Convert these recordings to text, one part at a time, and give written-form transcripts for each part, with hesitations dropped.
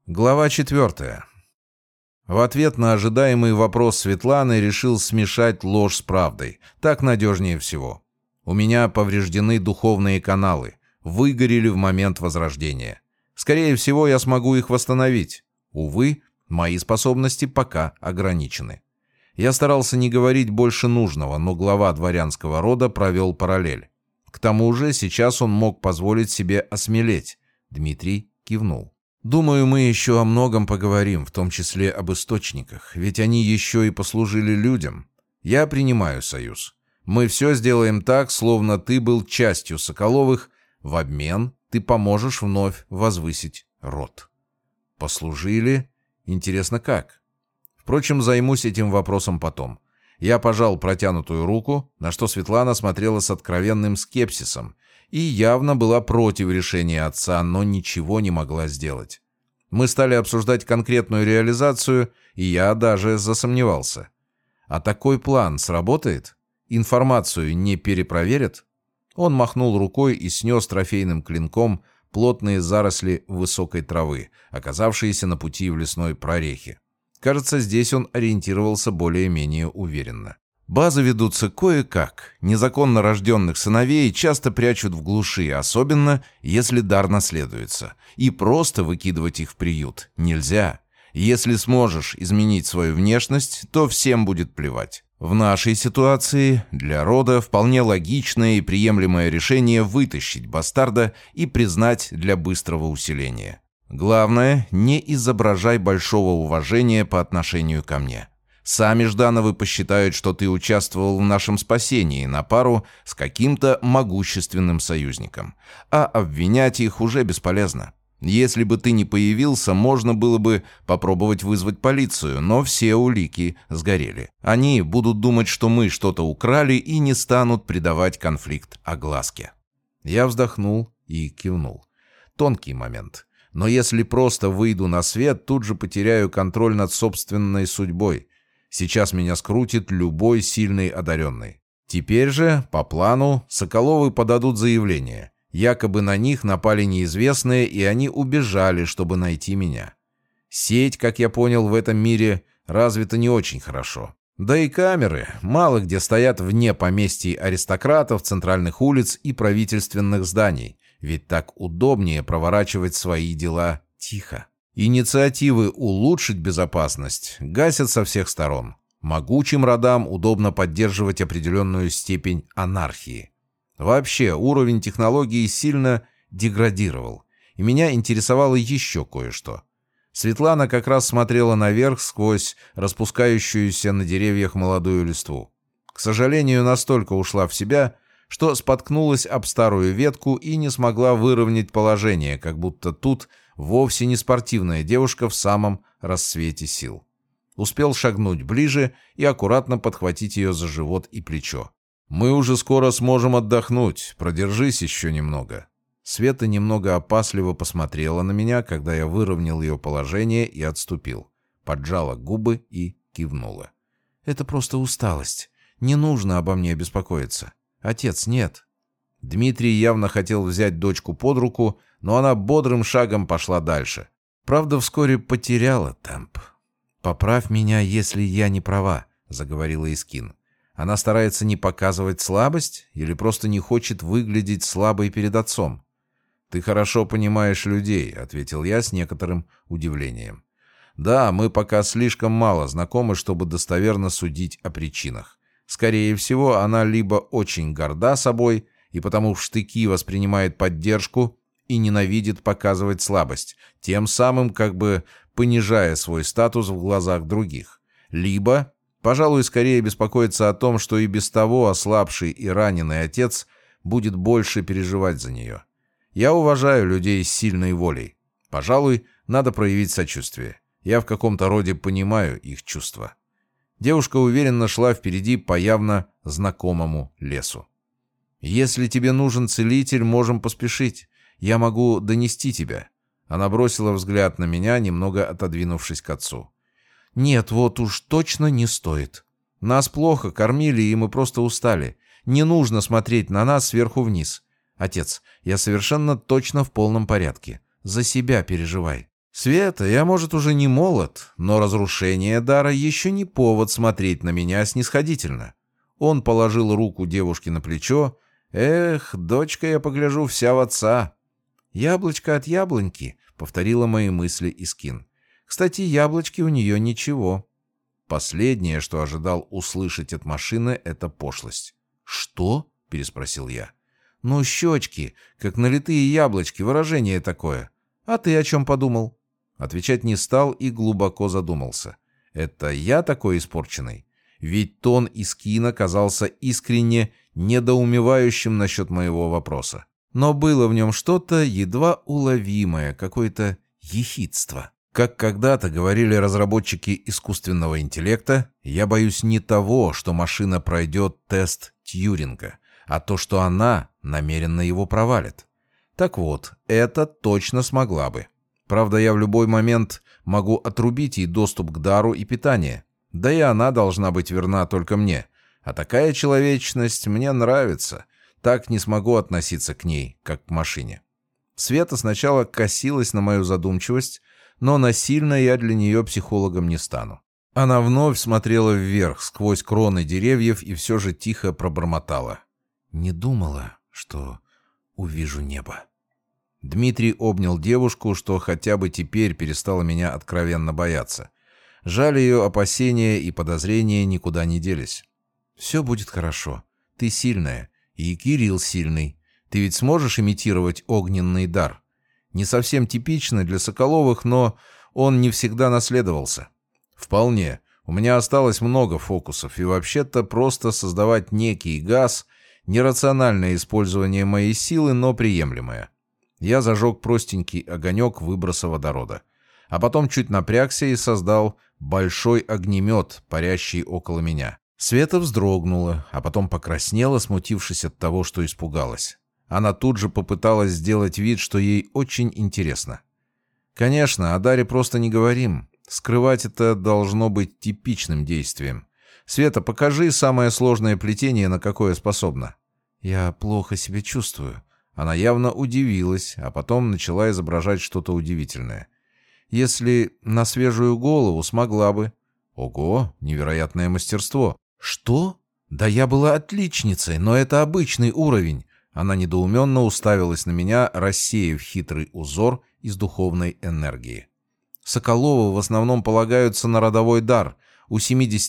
Глава 4. В ответ на ожидаемый вопрос Светланы решил смешать ложь с правдой. Так надежнее всего. У меня повреждены духовные каналы. Выгорели в момент возрождения. Скорее всего, я смогу их восстановить. Увы, мои способности пока ограничены. Я старался не говорить больше нужного, но глава дворянского рода провел параллель. К тому же сейчас он мог позволить себе осмелеть. Дмитрий кивнул. «Думаю, мы еще о многом поговорим, в том числе об источниках, ведь они еще и послужили людям. Я принимаю союз. Мы все сделаем так, словно ты был частью Соколовых. В обмен ты поможешь вновь возвысить род». «Послужили? Интересно, как?» Впрочем, займусь этим вопросом потом. Я пожал протянутую руку, на что Светлана смотрела с откровенным скепсисом и явно была против решения отца, но ничего не могла сделать. Мы стали обсуждать конкретную реализацию, и я даже засомневался. А такой план сработает? Информацию не перепроверят? Он махнул рукой и снес трофейным клинком плотные заросли высокой травы, оказавшиеся на пути в лесной прорехе. Кажется, здесь он ориентировался более-менее уверенно. Базы ведутся кое-как. Незаконно рожденных сыновей часто прячут в глуши, особенно если дар наследуется. И просто выкидывать их в приют нельзя. Если сможешь изменить свою внешность, то всем будет плевать. В нашей ситуации для рода вполне логичное и приемлемое решение вытащить бастарда и признать для быстрого усиления. Главное, не изображай большого уважения по отношению ко мне. Сами Ждановы посчитают, что ты участвовал в нашем спасении на пару с каким-то могущественным союзником. А обвинять их уже бесполезно. Если бы ты не появился, можно было бы попробовать вызвать полицию, но все улики сгорели. Они будут думать, что мы что-то украли и не станут придавать конфликт огласке. Я вздохнул и кивнул. Тонкий момент. Но если просто выйду на свет, тут же потеряю контроль над собственной судьбой. Сейчас меня скрутит любой сильный одаренный. Теперь же, по плану, Соколовы подадут заявление. Якобы на них напали неизвестные, и они убежали, чтобы найти меня. Сеть, как я понял, в этом мире развита не очень хорошо. Да и камеры мало где стоят вне поместий аристократов, центральных улиц и правительственных зданий. Ведь так удобнее проворачивать свои дела тихо. Инициативы улучшить безопасность гасят со всех сторон. Могучим родам удобно поддерживать определенную степень анархии. Вообще, уровень технологий сильно деградировал. И меня интересовало еще кое-что. Светлана как раз смотрела наверх сквозь распускающуюся на деревьях молодую листву. К сожалению, настолько ушла в себя, что споткнулась об старую ветку и не смогла выровнять положение, как будто тут вовсе не спортивная девушка в самом расцвете сил. Успел шагнуть ближе и аккуратно подхватить ее за живот и плечо. «Мы уже скоро сможем отдохнуть, продержись еще немного». Света немного опасливо посмотрела на меня, когда я выровнял ее положение и отступил. Поджала губы и кивнула. «Это просто усталость. Не нужно обо мне беспокоиться. Отец, нет». Дмитрий явно хотел взять дочку под руку, но она бодрым шагом пошла дальше. Правда, вскоре потеряла темп. «Поправь меня, если я не права», — заговорила Искин. «Она старается не показывать слабость или просто не хочет выглядеть слабой перед отцом?» «Ты хорошо понимаешь людей», — ответил я с некоторым удивлением. «Да, мы пока слишком мало знакомы, чтобы достоверно судить о причинах. Скорее всего, она либо очень горда собой и потому в штыки воспринимает поддержку и ненавидит показывать слабость, тем самым как бы понижая свой статус в глазах других. Либо, пожалуй, скорее беспокоится о том, что и без того ослабший и раненый отец будет больше переживать за нее. Я уважаю людей с сильной волей. Пожалуй, надо проявить сочувствие. Я в каком-то роде понимаю их чувства». Девушка уверенно шла впереди по явно знакомому лесу. «Если тебе нужен целитель, можем поспешить. Я могу донести тебя». Она бросила взгляд на меня, немного отодвинувшись к отцу. «Нет, вот уж точно не стоит. Нас плохо кормили, и мы просто устали. Не нужно смотреть на нас сверху вниз. Отец, я совершенно точно в полном порядке. За себя переживай». «Света, я, может, уже не молод, но разрушение дара еще не повод смотреть на меня снисходительно». Он положил руку девушке на плечо. «Эх, дочка, я погляжу, вся в отца». «Яблочко от яблоньки», — повторила мои мысли Искин. «Кстати, яблочки у нее ничего». Последнее, что ожидал услышать от машины, — это пошлость. «Что?» — переспросил я. «Ну, щечки, как налитые яблочки, выражение такое. А ты о чем подумал?» Отвечать не стал и глубоко задумался. «Это я такой испорченный?» Ведь тон Искина казался искренне недоумевающим насчет моего вопроса. Но было в нем что-то едва уловимое, какое-то ехидство. Как когда-то говорили разработчики искусственного интеллекта, я боюсь не того, что машина пройдет тест Тьюринга, а то, что она намеренно его провалит. Так вот, это точно смогла бы. Правда, я в любой момент могу отрубить ей доступ к дару и питание. Да и она должна быть верна только мне. А такая человечность мне нравится. Так не смогу относиться к ней, как к машине. Света сначала косилась на мою задумчивость, но насильно я для нее психологом не стану. Она вновь смотрела вверх, сквозь кроны деревьев, и все же тихо пробормотала. «Не думала, что увижу небо». Дмитрий обнял девушку, что хотя бы теперь перестала меня откровенно бояться. Жаль, ее опасения и подозрения никуда не делись. «Все будет хорошо. Ты сильная. И Кирилл сильный. Ты ведь сможешь имитировать огненный дар? Не совсем типично для Соколовых, но он не всегда наследовался». «Вполне. У меня осталось много фокусов, и вообще-то просто создавать некий газ — нерациональное использование моей силы, но приемлемое». Я зажег простенький огонек выброса водорода. А потом чуть напрягся и создал большой огнемет, парящий около меня. Света вздрогнула, а потом покраснела, смутившись от того, что испугалась. Она тут же попыталась сделать вид, что ей очень интересно. «Конечно, о даре просто не говорим. Скрывать это должно быть типичным действием. Света, покажи самое сложное плетение, на какое способна». «Я плохо себя чувствую». Она явно удивилась, а потом начала изображать что-то удивительное. «Если на свежую голову, смогла бы». «Ого, невероятное мастерство». «Что? Да я была отличницей, но это обычный уровень». Она недоуменно уставилась на меня, рассеяв хитрый узор из духовной энергии. «Соколовы в основном полагаются на родовой дар. У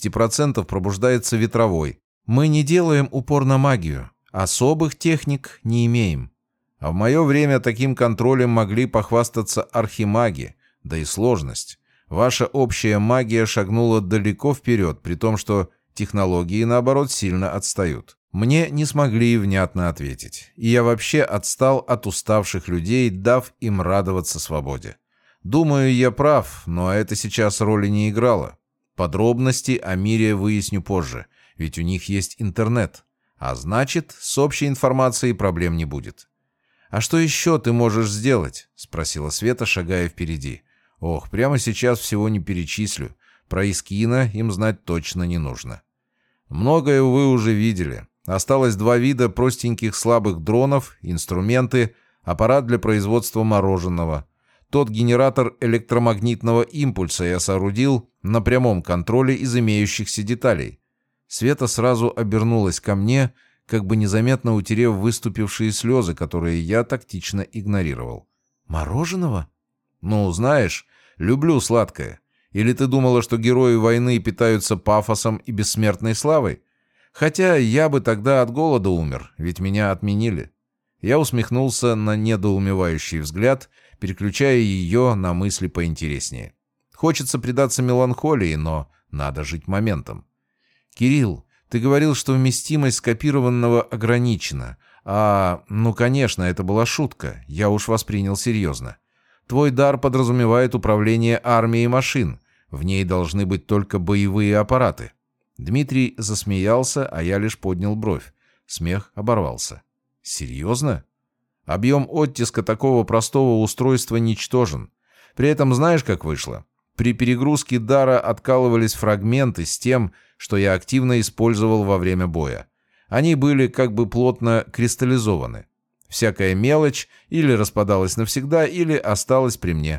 70% пробуждается ветровой. Мы не делаем упор на магию. Особых техник не имеем. А в мое время таким контролем могли похвастаться архимаги, да и сложность. Ваша общая магия шагнула далеко вперед, при том, что технологии, наоборот, сильно отстают». Мне не смогли внятно ответить, и я вообще отстал от уставших людей, дав им радоваться свободе. Думаю, я прав, но это сейчас роли не играло. Подробности о мире выясню позже, ведь у них есть интернет. А значит, с общей информацией проблем не будет. «А что еще ты можешь сделать?» — спросила Света, шагая впереди. «Ох, прямо сейчас всего не перечислю. Про Искина им знать точно не нужно. Многое вы уже видели. Осталось 2 вида простеньких слабых дронов, инструменты, аппарат для производства мороженого. Тот генератор электромагнитного импульса я соорудил на прямом контроле из имеющихся деталей». Света сразу обернулась ко мне, как бы незаметно утерев выступившие слезы, которые я тактично игнорировал. «Мороженого?» «Ну, знаешь, люблю сладкое. Или ты думала, что герои войны питаются пафосом и бессмертной славой? Хотя я бы тогда от голода умер, ведь меня отменили». Я усмехнулся на недоумевающий взгляд, переключая ее на мысли поинтереснее. Хочется предаться меланхолии, но надо жить моментом. «Кирилл, ты говорил, что вместимость скопированного ограничена. Ну, конечно, это была шутка. Я уж воспринял серьезно. Твой дар подразумевает управление армией машин. В ней должны быть только боевые аппараты». Дмитрий засмеялся, а я лишь поднял бровь. Смех оборвался. «Серьезно? Объем оттиска такого простого устройства ничтожен. При этом знаешь, как вышло? При перегрузке дара откалывались фрагменты с тем, что я активно использовал во время боя. Они были как бы плотно кристаллизованы. Всякая мелочь или распадалась навсегда, или осталась при мне.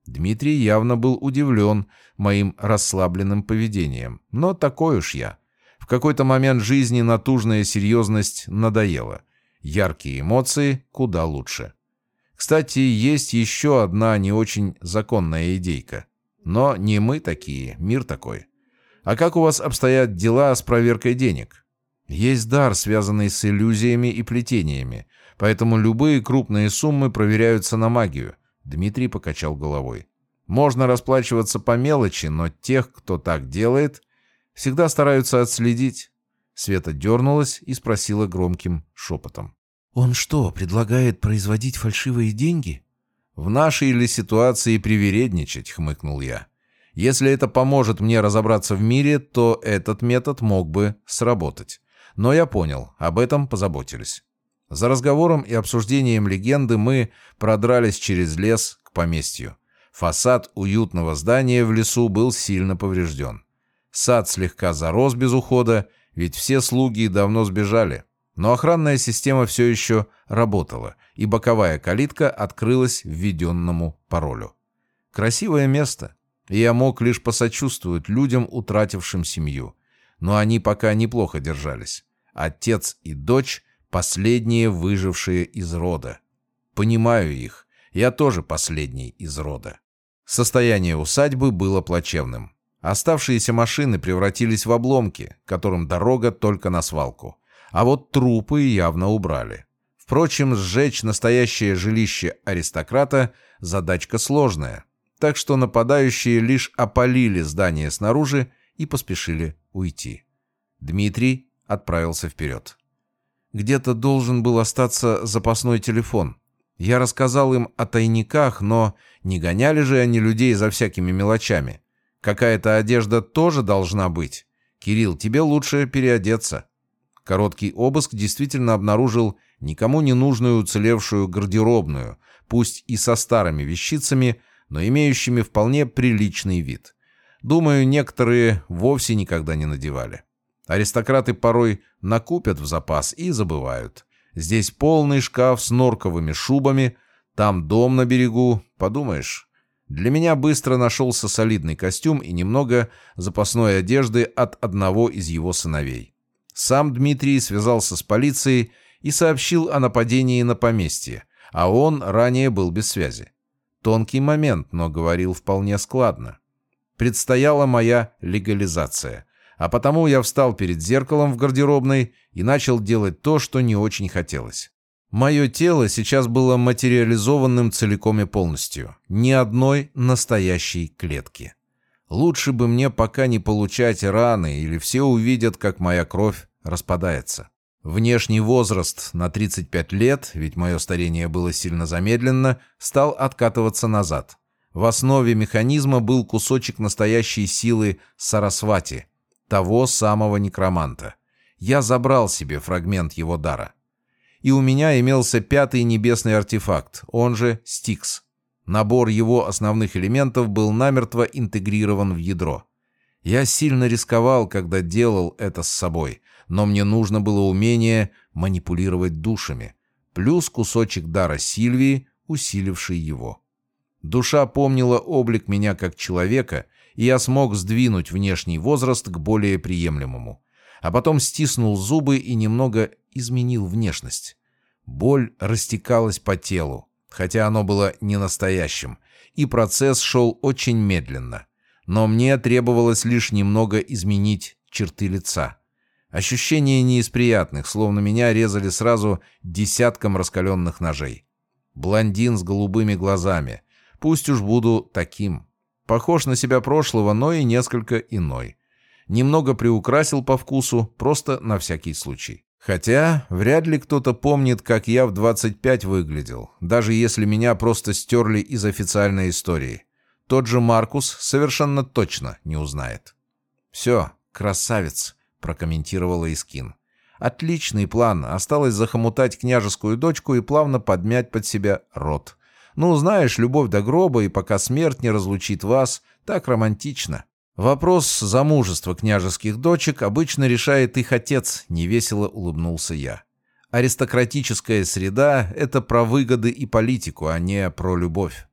Дмитрий явно был удивлен моим расслабленным поведением, но такой уж я. В какой-то момент жизни натужная серьезность надоела. Яркие эмоции куда лучше. Кстати, есть еще одна не очень законная идейка. Но не мы такие, мир такой. А как у вас обстоят дела с проверкой денег? Есть дар, связанный с иллюзиями и плетениями, поэтому любые крупные суммы проверяются на магию. Дмитрий покачал головой. Можно расплачиваться по мелочи, но тех, кто так делает, всегда стараются отследить. Света дернулась и спросила громким шепотом. «Он что, предлагает производить фальшивые деньги?» «В нашей ли ситуации привередничать?» — хмыкнул я. «Если это поможет мне разобраться в мире, то этот метод мог бы сработать. Но я понял, об этом позаботились». За разговором и обсуждением легенды мы продрались через лес к поместью. Фасад уютного здания в лесу был сильно поврежден. Сад слегка зарос без ухода, ведь все слуги давно сбежали. Но охранная система все еще работала, и боковая калитка открылась введенному паролю. Красивое место, и я мог лишь посочувствовать людям, утратившим семью. Но они пока неплохо держались. Отец и дочь — последние выжившие из рода. Понимаю их, я тоже последний из рода. Состояние усадьбы было плачевным. Оставшиеся машины превратились в обломки, которым дорога только на свалку. А вот трупы явно убрали. Впрочем, сжечь настоящее жилище аристократа – задачка сложная. Так что нападающие лишь опалили здание снаружи и поспешили уйти. Дмитрий отправился вперед. Где-то должен был остаться запасной телефон. Я рассказал им о тайниках, но не гоняли же они людей за всякими мелочами. Какая-то одежда тоже должна быть. Кирилл, тебе лучше переодеться. Короткий обыск действительно обнаружил никому не нужную уцелевшую гардеробную, пусть и со старыми вещицами, но имеющими вполне приличный вид. Думаю, некоторые вовсе никогда не надевали. Аристократы порой накупят в запас и забывают. Здесь полный шкаф с норковыми шубами, там дом на берегу, подумаешь. Для меня быстро нашелся солидный костюм и немного запасной одежды от одного из его сыновей. Сам Дмитрий связался с полицией и сообщил о нападении на поместье, а он ранее был без связи. Тонкий момент, но говорил вполне складно. Предстояла моя легализация, а потому я встал перед зеркалом в гардеробной и начал делать то, что не очень хотелось. Мое тело сейчас было материализованным целиком и полностью, ни одной настоящей клетки. Лучше бы мне пока не получать раны, или все увидят, как моя кровь распадается. Внешний возраст на 35 лет, ведь мое старение было сильно замедленно, стал откатываться назад. В основе механизма был кусочек настоящей силы Сарасвати, того самого некроманта. Я забрал себе фрагмент его дара. И у меня имелся 5-й небесный артефакт, он же Стикс. Набор его основных элементов был намертво интегрирован в ядро. Я сильно рисковал, когда делал это с собой, но мне нужно было умение манипулировать душами, плюс кусочек дара Сильвии, усиливший его. Душа помнила облик меня как человека, и я смог сдвинуть внешний возраст к более приемлемому. А потом стиснул зубы и немного изменил внешность. Боль растекалась по телу, хотя оно было не настоящим, и процесс шел очень медленно. Но мне требовалось лишь немного изменить черты лица. Ощущения не из приятных, словно меня резали сразу десятком раскаленных ножей. Блондин с голубыми глазами. Пусть уж буду таким. Похож на себя прошлого, но и несколько иной. Немного приукрасил по вкусу, просто на всякий случай. Хотя вряд ли кто-то помнит, как я в 25 выглядел, даже если меня просто стерли из официальной истории. Тот же Маркус совершенно точно не узнает. «Все, красавец», — прокомментировала Искин. «Отличный план. Осталось захомутать княжескую дочку и плавно подмять под себя род. Ну, знаешь, любовь до гроба, и пока смерть не разлучит вас, так романтично». «Вопрос замужества княжеских дочек обычно решает их отец», — невесело улыбнулся я. «Аристократическая среда — это про выгоды и политику, а не про любовь».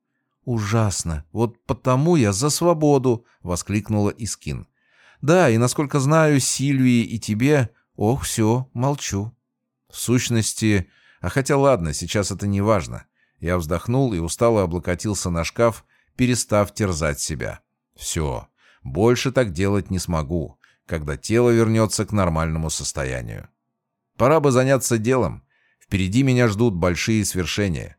«Ужасно! Вот потому я за свободу!» — воскликнула Искин. «Да, и, насколько знаю, Сильвии и тебе... Ох, все, молчу». В сущности... А хотя ладно, сейчас это не важно. Я вздохнул и устало облокотился на шкаф, перестав терзать себя. Все, больше так делать не смогу, когда тело вернется к нормальному состоянию. Пора бы заняться делом. Впереди меня ждут большие свершения.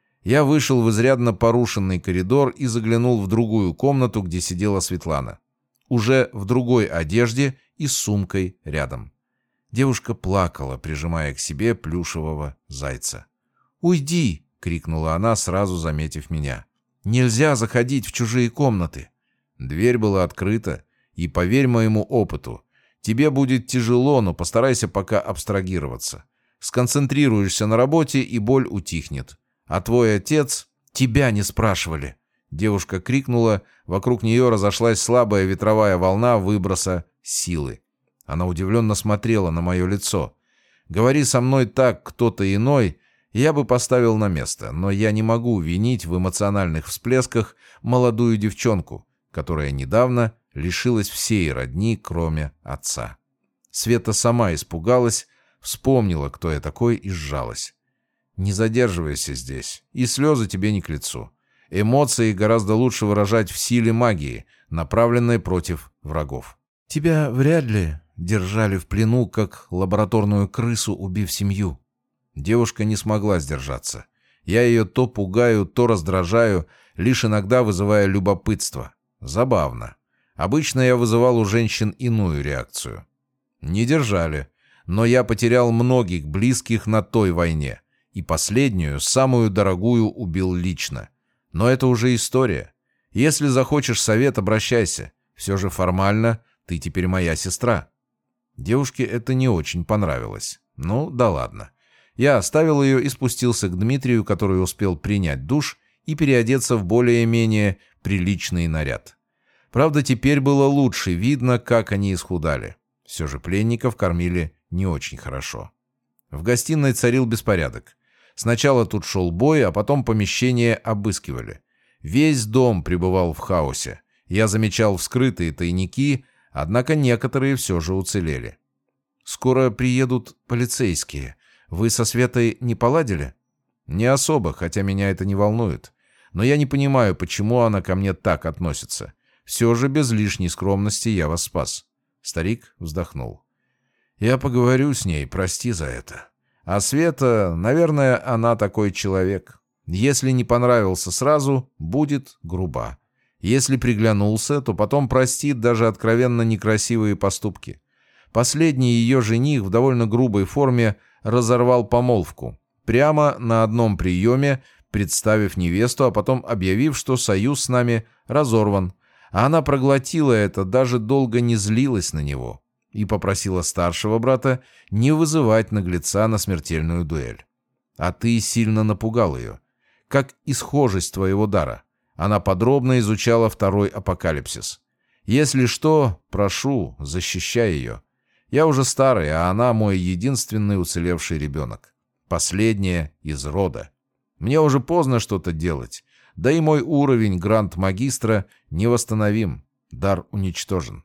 Я вышел в изрядно порушенный коридор и заглянул в другую комнату, где сидела Светлана. Уже в другой одежде и с сумкой рядом. Девушка плакала, прижимая к себе плюшевого зайца. «Уйди!» — крикнула она, сразу заметив меня. «Нельзя заходить в чужие комнаты!» Дверь была открыта, и, поверь моему опыту, тебе будет тяжело, но постарайся пока абстрагироваться. Сконцентрируешься на работе, и боль утихнет. А твой отец... Тебя не спрашивали!» Девушка крикнула, вокруг нее разошлась слабая ветровая волна выброса силы. Она удивленно смотрела на мое лицо. «Говори со мной так кто-то иной, я бы поставил на место, но я не могу винить в эмоциональных всплесках молодую девчонку, которая недавно лишилась всей родни, кроме отца». Света сама испугалась, вспомнила, кто я такой, и сжалась. «Не задерживайся здесь, и слезы тебе не к лицу. Эмоции гораздо лучше выражать в силе магии, направленной против врагов. Тебя вряд ли держали в плену, как лабораторную крысу, убив семью». Девушка не смогла сдержаться. Я ее то пугаю, то раздражаю, лишь иногда вызывая любопытство. Забавно. Обычно я вызывал у женщин иную реакцию. Не держали, но я потерял многих близких на той войне, и последнюю, самую дорогую, убил лично. Но это уже история. Если захочешь совет, обращайся. Все же формально ты теперь моя сестра. Девушке это не очень понравилось. Ну, да ладно. Я оставил ее и спустился к Дмитрию, который успел принять душ и переодеться в более-менее приличный наряд. Правда, теперь было лучше видно, как они исхудали. Все же пленников кормили не очень хорошо. В гостиной царил беспорядок. Сначала тут шел бой, а потом помещение обыскивали. Весь дом пребывал в хаосе. Я замечал вскрытые тайники, однако некоторые все же уцелели. «Скоро приедут полицейские. Вы со Светой не поладили?» «Не особо, хотя меня это не волнует. Но я не понимаю, почему она ко мне так относится. Все же без лишней скромности я вас спас». Старик вздохнул. «Я поговорю с ней, прости за это. А Света, наверное, она такой человек. Если не понравился сразу, будет груба. Если приглянулся, то потом простит даже откровенно некрасивые поступки. Последний ее жених в довольно грубой форме разорвал помолвку. Прямо на одном приеме, представив невесту, а потом объявив, что союз с нами разорван. А она проглотила это, даже долго не злилась на него. И попросила старшего брата не вызывать наглеца на смертельную дуэль. А ты сильно напугал ее. Как исхожесть твоего дара. Она подробно изучала второй апокалипсис. Если что, прошу, защищай ее. Я уже старый, а она мой единственный уцелевший ребенок. Последняя из рода. Мне уже поздно что-то делать. Да и мой уровень гранд-магистра невосстановим. Дар уничтожен.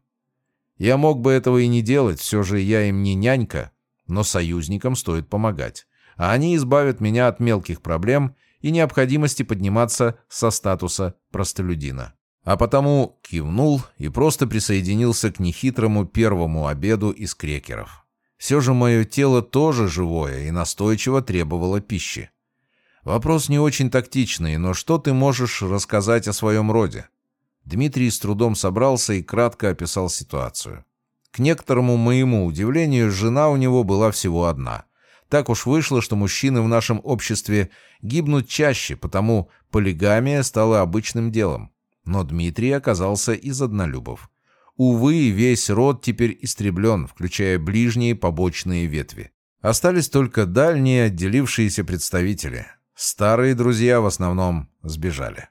Я мог бы этого и не делать, все же я им не нянька, но союзникам стоит помогать. А они избавят меня от мелких проблем и необходимости подниматься со статуса простолюдина. А потому кивнул и просто присоединился к нехитрому первому обеду из крекеров. Все же мое тело тоже живое и настойчиво требовало пищи. Вопрос не очень тактичный, но что ты можешь рассказать о своем роде? Дмитрий с трудом собрался и кратко описал ситуацию. К некоторому моему удивлению, жена у него была всего одна. Так уж вышло, что мужчины в нашем обществе гибнут чаще, потому полигамия стала обычным делом. Но Дмитрий оказался из однолюбов. Увы, весь род теперь истреблен, включая ближние побочные ветви. Остались только дальние отделившиеся представители. Старые друзья в основном сбежали.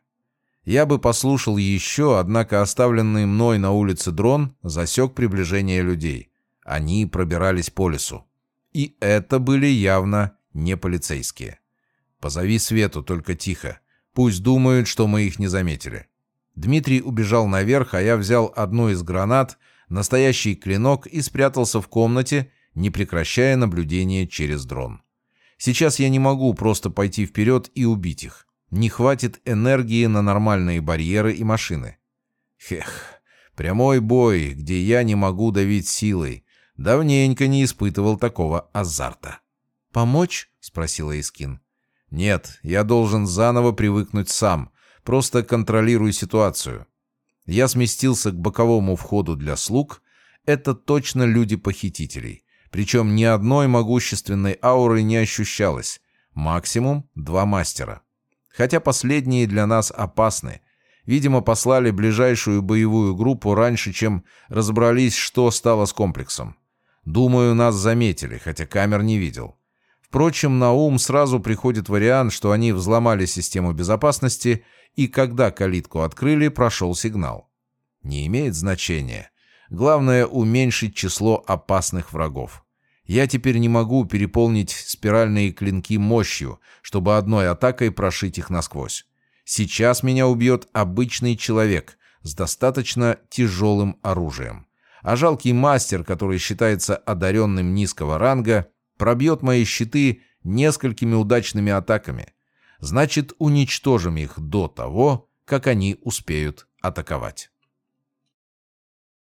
Я бы послушал еще, однако оставленный мной на улице дрон засек приближение людей. Они пробирались по лесу. И это были явно не полицейские. «Позови Свету, только тихо. Пусть думают, что мы их не заметили. Дмитрий убежал наверх, а я взял одну из гранат, настоящий клинок, и спрятался в комнате, не прекращая наблюдение через дрон. Сейчас я не могу просто пойти вперед и убить их. Не хватит энергии на нормальные барьеры и машины. Хех, прямой бой, где я не могу давить силой. Давненько не испытывал такого азарта. «Помочь?» — спросила Искин. «Нет, я должен заново привыкнуть сам. Просто контролируй ситуацию». Я сместился к боковому входу для слуг. Это точно люди похитителей. Причем ни одной могущественной ауры не ощущалось. Максимум 2 мастера. Хотя последние для нас опасны. Видимо, послали ближайшую боевую группу раньше, чем разобрались, что стало с комплексом. Думаю, нас заметили, хотя камер не видел. Впрочем, на ум сразу приходит вариант, что они взломали систему безопасности, и когда калитку открыли, прошел сигнал. Не имеет значения. Главное — уменьшить число опасных врагов. Я теперь не могу переполнить спиральные клинки мощью, чтобы одной атакой прошить их насквозь. Сейчас меня убьет обычный человек с достаточно тяжелым оружием. А жалкий мастер, который считается одаренным низкого ранга, пробьет мои щиты несколькими удачными атаками. Значит, уничтожим их до того, как они успеют атаковать.